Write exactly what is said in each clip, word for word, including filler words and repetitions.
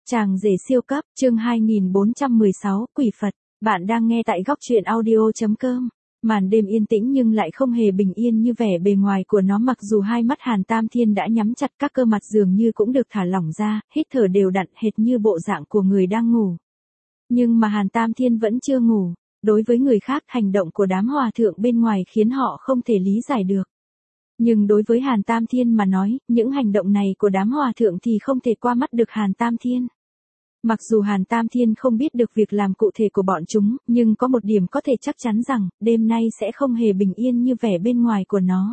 Chàng rể siêu cấp, chương hai nghìn bốn trăm mười sáu, Quỷ Phật. Bạn đang nghe tại góc truyện audio.com. Màn đêm yên tĩnh nhưng lại không hề bình yên như vẻ bề ngoài của nó, mặc dù hai mắt Hàn Tam Thiên đã nhắm chặt, các cơ mặt dường như cũng được thả lỏng ra, hít thở đều đặn hệt như bộ dạng của người đang ngủ. Nhưng mà Hàn Tam Thiên vẫn chưa ngủ. Đối với người khác, hành động của đám hòa thượng bên ngoài khiến họ không thể lý giải được. Nhưng đối với Hàn Tam Thiên mà nói, những hành động này của đám hòa thượng thì không thể qua mắt được Hàn Tam Thiên. Mặc dù Hàn Tam Thiên không biết được việc làm cụ thể của bọn chúng, nhưng có một điểm có thể chắc chắn rằng, đêm nay sẽ không hề bình yên như vẻ bên ngoài của nó.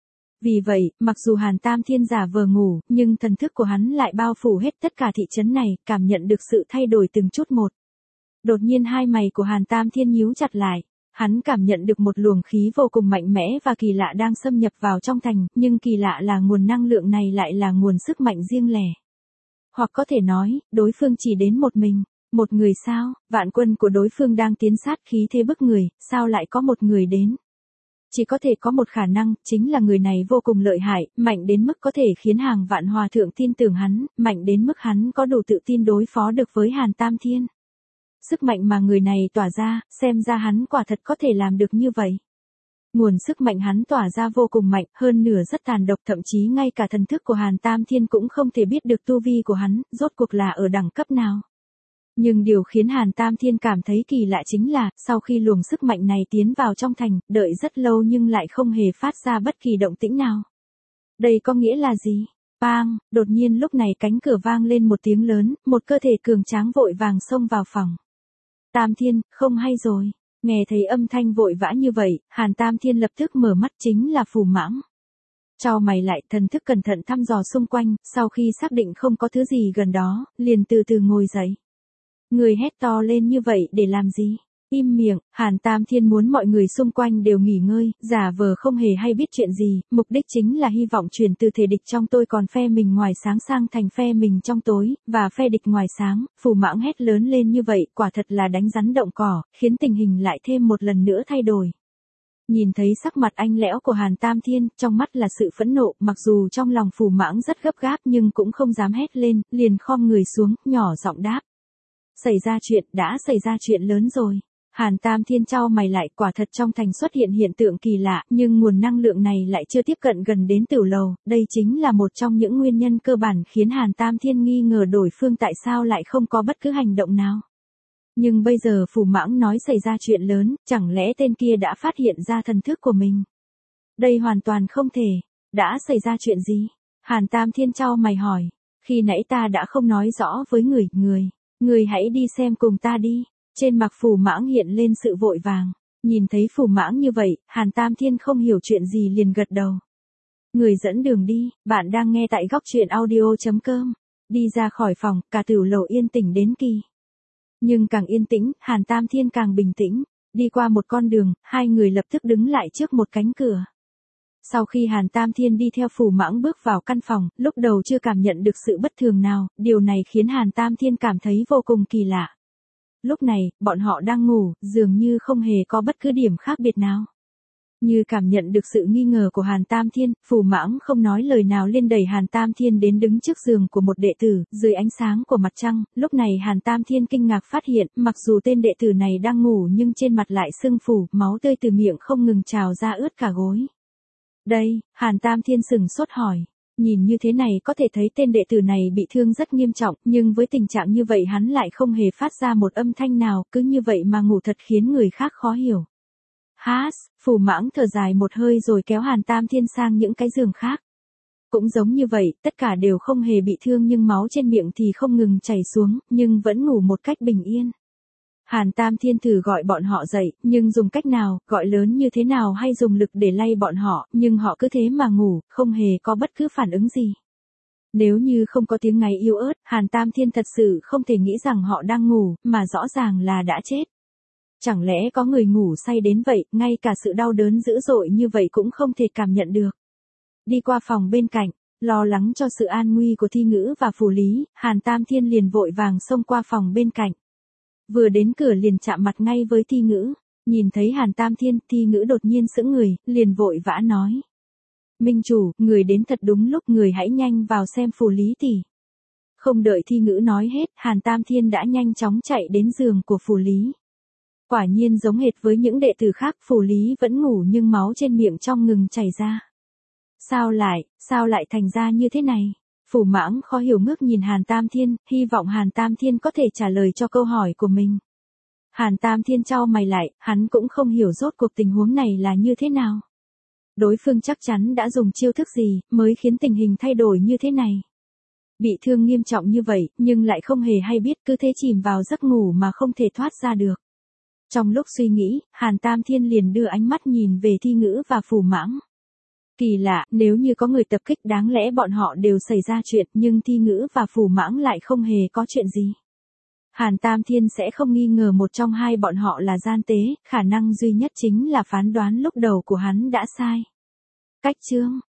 Vì vậy, mặc dù Hàn Tam Thiên giả vờ ngủ, nhưng thần thức của hắn lại bao phủ hết tất cả thị trấn này, cảm nhận được sự thay đổi từng chút một. Đột nhiên hai mày của Hàn Tam Thiên nhíu chặt lại. Hắn cảm nhận được một luồng khí vô cùng mạnh mẽ và kỳ lạ đang xâm nhập vào trong thành, nhưng kỳ lạ là nguồn năng lượng này lại là nguồn sức mạnh riêng lẻ. Hoặc có thể nói, đối phương chỉ đến một mình, một người sao, vạn quân của đối phương đang tiến sát khí thế bức người, sao lại có một người đến. Chỉ có thể có một khả năng, chính là người này vô cùng lợi hại, mạnh đến mức có thể khiến hàng vạn hòa thượng tin tưởng hắn, mạnh đến mức hắn có đủ tự tin đối phó được với Hàn Tam Thiên. Sức mạnh mà người này tỏa ra, xem ra hắn quả thật có thể làm được như vậy. Nguồn sức mạnh hắn tỏa ra vô cùng mạnh, hơn nửa rất tàn độc, thậm chí ngay cả thần thức của Hàn Tam Thiên cũng không thể biết được tu vi của hắn, rốt cuộc là ở đẳng cấp nào. Nhưng điều khiến Hàn Tam Thiên cảm thấy kỳ lạ chính là, sau khi luồng sức mạnh này tiến vào trong thành, đợi rất lâu nhưng lại không hề phát ra bất kỳ động tĩnh nào. Đây có nghĩa là gì? Bang, đột nhiên lúc này cánh cửa vang lên một tiếng lớn, một cơ thể cường tráng vội vàng xông vào phòng. Tam Thiên, không hay rồi. Nghe thấy âm thanh vội vã như vậy, Hàn Tam Thiên lập tức mở mắt, chính là Phù Mãng. Chau mày lại, thần thức cẩn thận thăm dò xung quanh, sau khi xác định không có thứ gì gần đó, liền từ từ ngồi dậy. Người hét to lên như vậy để làm gì? Im miệng, Hàn Tam Thiên muốn mọi người xung quanh đều nghỉ ngơi, giả vờ không hề hay biết chuyện gì, mục đích chính là hy vọng chuyển từ thể địch trong tôi còn phe mình ngoài sáng sang thành phe mình trong tối, và phe địch ngoài sáng. Phù Mãng hét lớn lên như vậy, quả thật là đánh rắn động cỏ, khiến tình hình lại thêm một lần nữa thay đổi. Nhìn thấy sắc mặt anh lẽo của Hàn Tam Thiên, trong mắt là sự phẫn nộ, mặc dù trong lòng Phù Mãng rất gấp gáp nhưng cũng không dám hét lên, liền khom người xuống, nhỏ giọng đáp. Xảy ra chuyện, đã xảy ra chuyện lớn rồi. Hàn Tam Thiên chau mày lại, quả thật trong thành xuất hiện hiện tượng kỳ lạ, nhưng nguồn năng lượng này lại chưa tiếp cận gần đến tiểu lầu, đây chính là một trong những nguyên nhân cơ bản khiến Hàn Tam Thiên nghi ngờ đối phương tại sao lại không có bất cứ hành động nào. Nhưng bây giờ Phù Mãng nói xảy ra chuyện lớn, chẳng lẽ tên kia đã phát hiện ra thần thức của mình? Đây hoàn toàn không thể. Đã xảy ra chuyện gì? Hàn Tam Thiên chau mày hỏi. Khi nãy ta đã không nói rõ với người, người, người hãy đi xem cùng ta đi. Trên mặt Phù Mãng hiện lên sự vội vàng. Nhìn thấy Phù Mãng như vậy, Hàn Tam Thiên không hiểu chuyện gì liền gật đầu. Người dẫn đường đi, bạn đang nghe tại góc truyện audio.com. Đi ra khỏi phòng, cả tiểu lầu yên tĩnh đến kỳ. Nhưng càng yên tĩnh, Hàn Tam Thiên càng bình tĩnh. Đi qua một con đường, hai người lập tức đứng lại trước một cánh cửa. Sau khi Hàn Tam Thiên đi theo Phù Mãng bước vào căn phòng, lúc đầu chưa cảm nhận được sự bất thường nào, điều này khiến Hàn Tam Thiên cảm thấy vô cùng kỳ lạ. Lúc này, bọn họ đang ngủ, dường như không hề có bất cứ điểm khác biệt nào. Như cảm nhận được sự nghi ngờ của Hàn Tam Thiên, Phù Mãng không nói lời nào liền đẩy Hàn Tam Thiên đến đứng trước giường của một đệ tử, dưới ánh sáng của mặt trăng. Lúc này Hàn Tam Thiên kinh ngạc phát hiện, mặc dù tên đệ tử này đang ngủ nhưng trên mặt lại sưng phù, máu tươi từ miệng không ngừng trào ra ướt cả gối. Đây, Hàn Tam Thiên sừng sốt hỏi. Nhìn như thế này có thể thấy tên đệ tử này bị thương rất nghiêm trọng, nhưng với tình trạng như vậy hắn lại không hề phát ra một âm thanh nào, cứ như vậy mà ngủ thật khiến người khác khó hiểu. Hás, Phù Mãng thở dài một hơi rồi kéo Hàn Tam Thiên sang những cái giường khác. Cũng giống như vậy, tất cả đều không hề bị thương nhưng máu trên miệng thì không ngừng chảy xuống, nhưng vẫn ngủ một cách bình yên. Hàn Tam Thiên thử gọi bọn họ dậy, nhưng dùng cách nào, gọi lớn như thế nào hay dùng lực để lay bọn họ, nhưng họ cứ thế mà ngủ, không hề có bất cứ phản ứng gì. Nếu như không có tiếng ngáy yếu ớt, Hàn Tam Thiên thật sự không thể nghĩ rằng họ đang ngủ, mà rõ ràng là đã chết. Chẳng lẽ có người ngủ say đến vậy, ngay cả sự đau đớn dữ dội như vậy cũng không thể cảm nhận được. Đi qua phòng bên cạnh, lo lắng cho sự an nguy của Thi Ngữ và Phù Lý, Hàn Tam Thiên liền vội vàng xông qua phòng bên cạnh. Vừa đến cửa liền chạm mặt ngay với Thi Ngữ. Nhìn thấy Hàn Tam Thiên, Thi Ngữ đột nhiên sững người, liền vội vã nói. Minh chủ, người đến thật đúng lúc, người hãy nhanh vào xem Phù Lý tỷ. Không đợi Thi Ngữ nói hết, Hàn Tam Thiên đã nhanh chóng chạy đến giường của Phủ Lý. Quả nhiên giống hệt với những đệ tử khác, Phủ Lý vẫn ngủ nhưng máu trên miệng trong ngừng chảy ra. Sao lại, sao lại thành ra như thế này? Phủ Mãng khó hiểu ngước nhìn Hàn Tam Thiên, hy vọng Hàn Tam Thiên có thể trả lời cho câu hỏi của mình. Hàn Tam Thiên chau mày lại, hắn cũng không hiểu rốt cuộc tình huống này là như thế nào. Đối phương chắc chắn đã dùng chiêu thức gì, mới khiến tình hình thay đổi như thế này. Bị thương nghiêm trọng như vậy, nhưng lại không hề hay biết, cứ thế chìm vào giấc ngủ mà không thể thoát ra được. Trong lúc suy nghĩ, Hàn Tam Thiên liền đưa ánh mắt nhìn về Thi Ngữ và Phủ Mãng. Kỳ lạ, nếu như có người tập kích đáng lẽ bọn họ đều xảy ra chuyện, nhưng Thi Ngữ và Phủ Mãng lại không hề có chuyện gì. Hàn Tam Thiên sẽ không nghi ngờ một trong hai bọn họ là gian tế, khả năng duy nhất chính là phán đoán lúc đầu của hắn đã sai. Cách chương